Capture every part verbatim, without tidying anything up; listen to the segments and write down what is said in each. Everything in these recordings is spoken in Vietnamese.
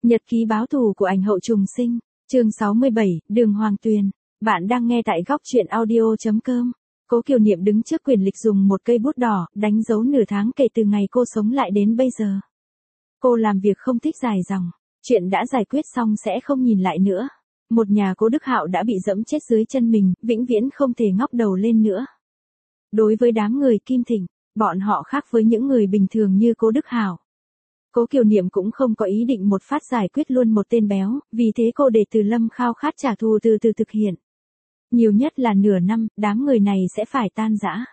Nhật ký báo thù của ảnh hậu trùng sinh, chương sáu mươi bảy, Đường Hoàng Tuyền. Bạn đang nghe tại góc truyện audio chấm com. Cố Kiều Niệm đứng trước quyển lịch dùng một cây bút đỏ, đánh dấu nửa tháng kể từ ngày cô sống lại đến bây giờ. Cô làm việc không thích dài dòng, chuyện đã giải quyết xong sẽ không nhìn lại nữa. Một nhà Cố Đức Hạo đã bị dẫm chết dưới chân mình, vĩnh viễn không thể ngóc đầu lên nữa. Đối với đám người Kim Thịnh, bọn họ khác với những người bình thường như Cố Đức Hạo. Cố Kiều Niệm cũng không có ý định một phát giải quyết luôn một tên béo, vì thế cô để Từ Lâm khao khát trả thù từ từ thực hiện. Nhiều nhất là nửa năm, đám người này sẽ phải tan rã.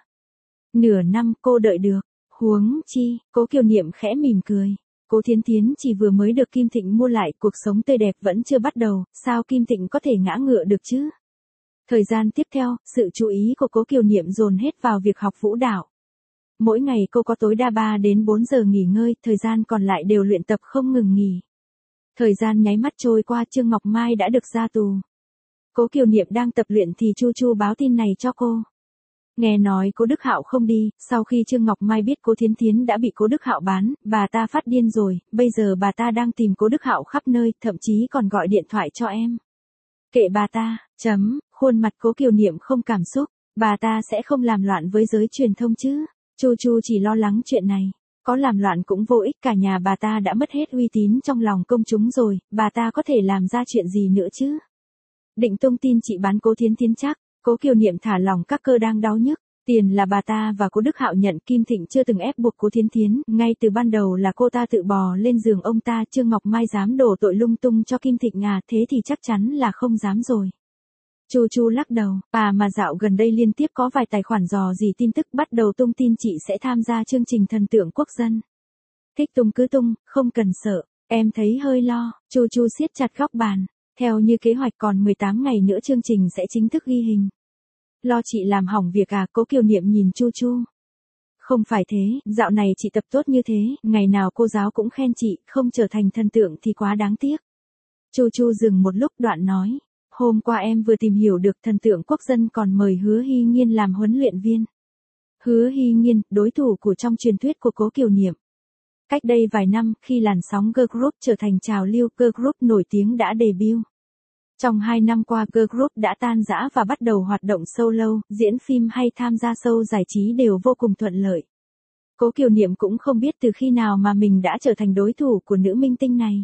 Nửa năm cô đợi được, huống chi, Cố Kiều Niệm khẽ mỉm cười. Cố Thiến Thiến chỉ vừa mới được Kim Thịnh mua lại, cuộc sống tươi đẹp vẫn chưa bắt đầu, sao Kim Thịnh có thể ngã ngựa được chứ? Thời gian tiếp theo, sự chú ý của Cố Kiều Niệm dồn hết vào việc học vũ đạo. Mỗi ngày cô có tối đa ba đến bốn giờ nghỉ ngơi, thời gian còn lại đều luyện tập không ngừng nghỉ. Thời gian nháy mắt trôi qua, Trương Ngọc Mai đã được ra tù. Cố Kiều Niệm đang tập luyện thì Chu Chu báo tin này cho cô. Nghe nói Cố Đức Hạo không đi, sau khi Trương Ngọc Mai biết Cố Thiến Thiến đã bị Cố Đức Hạo bán, bà ta phát điên rồi, bây giờ bà ta đang tìm Cố Đức Hạo khắp nơi, thậm chí còn gọi điện thoại cho em. Kệ bà ta, chấm, khuôn mặt Cố Kiều Niệm không cảm xúc, bà ta sẽ không làm loạn với giới truyền thông chứ. Chu Chu chỉ lo lắng chuyện này, có làm loạn cũng vô ích, cả nhà bà ta đã mất hết uy tín trong lòng công chúng rồi, bà ta có thể làm ra chuyện gì nữa chứ? Định tung tin chị bán Cố Thiến Thiến chắc. Cố Kiều Niệm thả lỏng các cơ đang đau nhức, tiền là bà ta và Cố Đức Hạo nhận, Kim Thịnh chưa từng ép buộc Cố Thiến Thiến, ngay từ ban đầu là cô ta tự bò lên giường ông ta, Trương Ngọc Mai dám đổ tội lung tung cho Kim Thịnh à, thế thì chắc chắn là không dám rồi. Chu Chu lắc đầu, à mà dạo gần đây liên tiếp có vài tài khoản dò dỉ tin tức bắt đầu tung tin chị sẽ tham gia chương trình Thần tượng quốc dân. Thích tung cứ tung, không cần sợ, em thấy hơi lo. Chu Chu siết chặt góc bàn. Theo như kế hoạch còn mười tám ngày nữa chương trình sẽ chính thức ghi hình. Lo chị làm hỏng việc à? Cố Kiều Niệm nhìn Chu Chu. Không phải thế, dạo này chị tập tốt như thế, ngày nào cô giáo cũng khen chị, không trở thành thần tượng thì quá đáng tiếc. Chu Chu dừng một lúc đoạn nói, hôm qua em vừa tìm hiểu được Thần tượng quốc dân còn mời Hứa Hy Nhiên làm huấn luyện viên. Hứa Hy Nhiên, đối thủ của trong truyền thuyết của Cố Kiều Niệm. Cách đây vài năm, khi làn sóng girl group trở thành trào lưu, girl group nổi tiếng đã debut. Trong hai năm qua girl group đã tan rã và bắt đầu hoạt động solo, diễn phim hay tham gia show giải trí đều vô cùng thuận lợi. Cố Kiều Niệm cũng không biết từ khi nào mà mình đã trở thành đối thủ của nữ minh tinh này.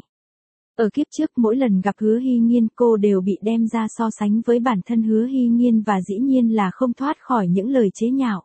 Ở kiếp trước mỗi lần gặp Hứa Hy Nhiên cô đều bị đem ra so sánh với bản thân Hứa Hy Nhiên và dĩ nhiên là không thoát khỏi những lời chế nhạo.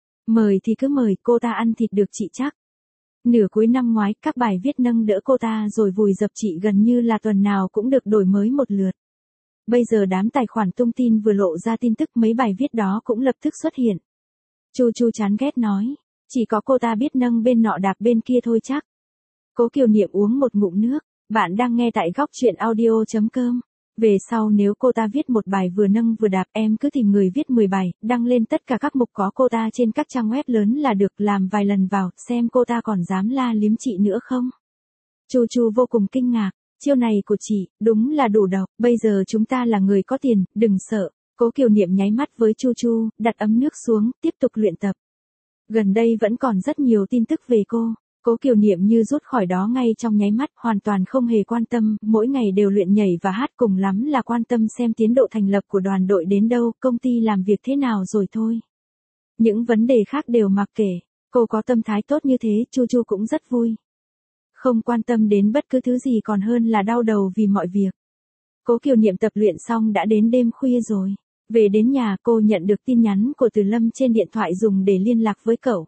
Mời thì cứ mời, cô ta ăn thịt được chị chắc. Nửa cuối năm ngoái, các bài viết nâng đỡ cô ta rồi vùi dập chị gần như là tuần nào cũng được đổi mới một lượt. Bây giờ đám tài khoản tung tin vừa lộ ra tin tức mấy bài viết đó cũng lập tức xuất hiện. Chu Chu chán ghét nói, chỉ có cô ta biết nâng bên nọ đạp bên kia thôi chắc. Cố Kiều Niệm uống một ngụm nước, bạn đang nghe tại góc truyện audio chấm com. Về sau nếu cô ta viết một bài vừa nâng vừa đạp, em cứ tìm người viết mười bài, đăng lên tất cả các mục có cô ta trên các trang web lớn là được, làm vài lần vào, xem cô ta còn dám la liếm chị nữa không. Chu Chu vô cùng kinh ngạc, chiêu này của chị, đúng là đủ độc, bây giờ chúng ta là người có tiền, đừng sợ. Cố Kiều Niệm nháy mắt với Chu Chu, đặt ấm nước xuống, tiếp tục luyện tập. Gần đây vẫn còn rất nhiều tin tức về cô. Cố Kiều Niệm như rút khỏi đó ngay trong nháy mắt, hoàn toàn không hề quan tâm, mỗi ngày đều luyện nhảy và hát, cùng lắm là quan tâm xem tiến độ thành lập của đoàn đội đến đâu, công ty làm việc thế nào rồi thôi. Những vấn đề khác đều mặc kệ, cô có tâm thái tốt như thế, Chu Chu cũng rất vui. Không quan tâm đến bất cứ thứ gì còn hơn là đau đầu vì mọi việc. Cố Kiều Niệm tập luyện xong đã đến đêm khuya rồi. Về đến nhà cô nhận được tin nhắn của Từ Lâm trên điện thoại dùng để liên lạc với cậu.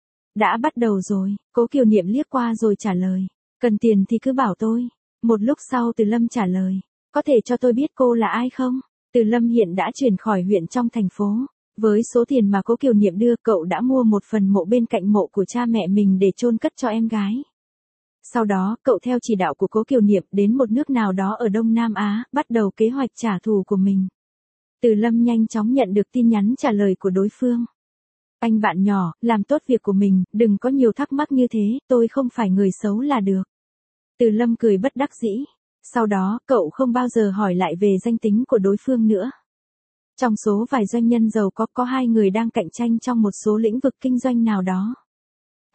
Đã bắt đầu rồi, Cố Kiều Niệm liếc qua rồi trả lời. Cần tiền thì cứ bảo tôi. Một lúc sau Từ Lâm trả lời. Có thể cho tôi biết cô là ai không? Từ Lâm hiện đã chuyển khỏi huyện trong thành phố. Với số tiền mà Cố Kiều Niệm đưa, cậu đã mua một phần mộ bên cạnh mộ của cha mẹ mình để chôn cất cho em gái. Sau đó, cậu theo chỉ đạo của Cố Kiều Niệm đến một nước nào đó ở Đông Nam Á, bắt đầu kế hoạch trả thù của mình. Từ Lâm nhanh chóng nhận được tin nhắn trả lời của đối phương. Anh bạn nhỏ, làm tốt việc của mình, đừng có nhiều thắc mắc như thế, tôi không phải người xấu là được. Từ Lâm cười bất đắc dĩ. Sau đó, cậu không bao giờ hỏi lại về danh tính của đối phương nữa. Trong số vài doanh nhân giàu có, có hai người đang cạnh tranh trong một số lĩnh vực kinh doanh nào đó.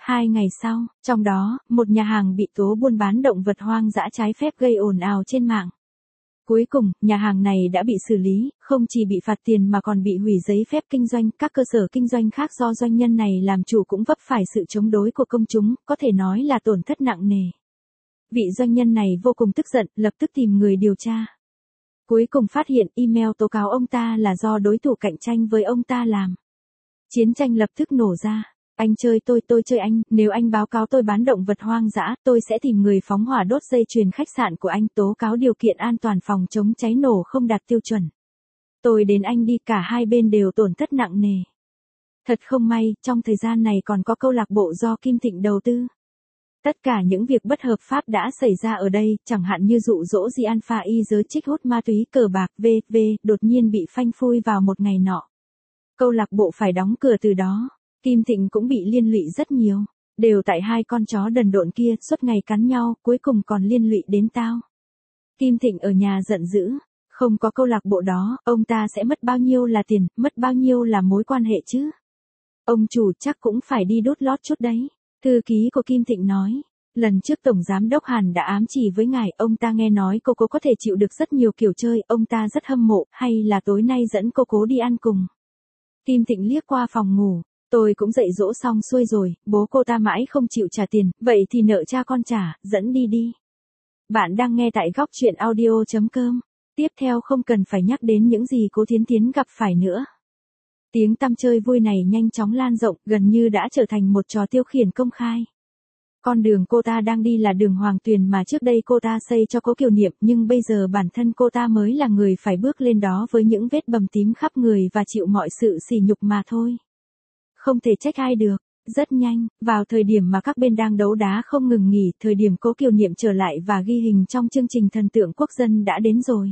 Hai ngày sau, trong đó, một nhà hàng bị tố buôn bán động vật hoang dã trái phép gây ồn ào trên mạng. Cuối cùng, nhà hàng này đã bị xử lý, không chỉ bị phạt tiền mà còn bị hủy giấy phép kinh doanh. Các cơ sở kinh doanh khác do doanh nhân này làm chủ cũng vấp phải sự chống đối của công chúng, có thể nói là tổn thất nặng nề. Vị doanh nhân này vô cùng tức giận, lập tức tìm người điều tra. Cuối cùng phát hiện email tố cáo ông ta là do đối thủ cạnh tranh với ông ta làm. Chiến tranh lập tức nổ ra. Anh chơi tôi, tôi chơi anh, nếu anh báo cáo tôi bán động vật hoang dã, tôi sẽ tìm người phóng hỏa đốt dây chuyền khách sạn của anh, tố cáo điều kiện an toàn phòng chống cháy nổ không đạt tiêu chuẩn. Tôi đến anh đi, cả hai bên đều tổn thất nặng nề. Thật không may, trong thời gian này còn có câu lạc bộ do Kim Thịnh đầu tư. Tất cả những việc bất hợp pháp đã xảy ra ở đây, chẳng hạn như dụ dỗ Di Alpha Y giới trích hút ma túy, cờ bạc, vân vân, đột nhiên bị phanh phui vào một ngày nọ. Câu lạc bộ phải đóng cửa từ đó. Kim Thịnh cũng bị liên lụy rất nhiều, đều tại hai con chó đần độn kia, suốt ngày cắn nhau, cuối cùng còn liên lụy đến tao. Kim Thịnh ở nhà giận dữ, không có câu lạc bộ đó, ông ta sẽ mất bao nhiêu là tiền, mất bao nhiêu là mối quan hệ chứ. Ông chủ chắc cũng phải đi đút lót chút đấy. Thư ký của Kim Thịnh nói, lần trước Tổng Giám đốc Hàn đã ám chỉ với ngài, ông ta nghe nói cô cố có thể chịu được rất nhiều kiểu chơi, ông ta rất hâm mộ, hay là tối nay dẫn cô cố đi ăn cùng. Kim Thịnh liếc qua phòng ngủ. Tôi cũng dạy dỗ xong xuôi rồi, bố cô ta mãi không chịu trả tiền, vậy thì nợ cha con trả, dẫn đi đi. Bạn đang nghe tại góc chuyện audio chấm com. Tiếp theo không cần phải nhắc đến những gì Cố Thiến Thiến gặp phải nữa. Tiếng tăm chơi vui này nhanh chóng lan rộng, gần như đã trở thành một trò tiêu khiển công khai. Con đường cô ta đang đi là đường Hoàng Tuyền mà trước đây cô ta xây cho Cố Kiều Niệm, nhưng bây giờ bản thân cô ta mới là người phải bước lên đó với những vết bầm tím khắp người và chịu mọi sự sỉ nhục mà thôi. Không thể trách ai được. Rất nhanh, vào thời điểm mà các bên đang đấu đá không ngừng nghỉ, thời điểm Cố Kiều Niệm trở lại và ghi hình trong chương trình Thần tượng quốc dân đã đến rồi.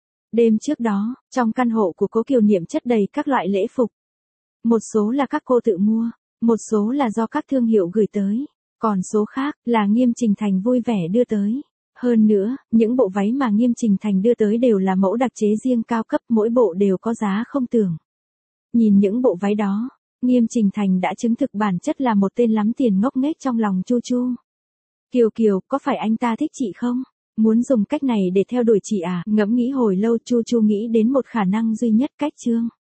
Đêm trước đó, trong căn hộ của Cố Kiều Niệm chất đầy các loại lễ phục. Một số là các cô tự mua, một số là do các thương hiệu gửi tới, còn số khác là Nghiêm Trình Thành vui vẻ đưa tới. Hơn nữa, những bộ váy mà Nghiêm Trình Thành đưa tới đều là mẫu đặc chế riêng cao cấp, mỗi bộ đều có giá không tưởng. Nhìn những bộ váy đó, Nghiêm Trình Thành đã chứng thực bản chất là một tên lắm tiền ngốc nghếch trong lòng Chu Chu. Kiều Kiều, có phải anh ta thích chị không? Muốn dùng cách này để theo đuổi chị à? Ngẫm nghĩ hồi lâu Chu Chu nghĩ đến một khả năng duy nhất, cách Trương.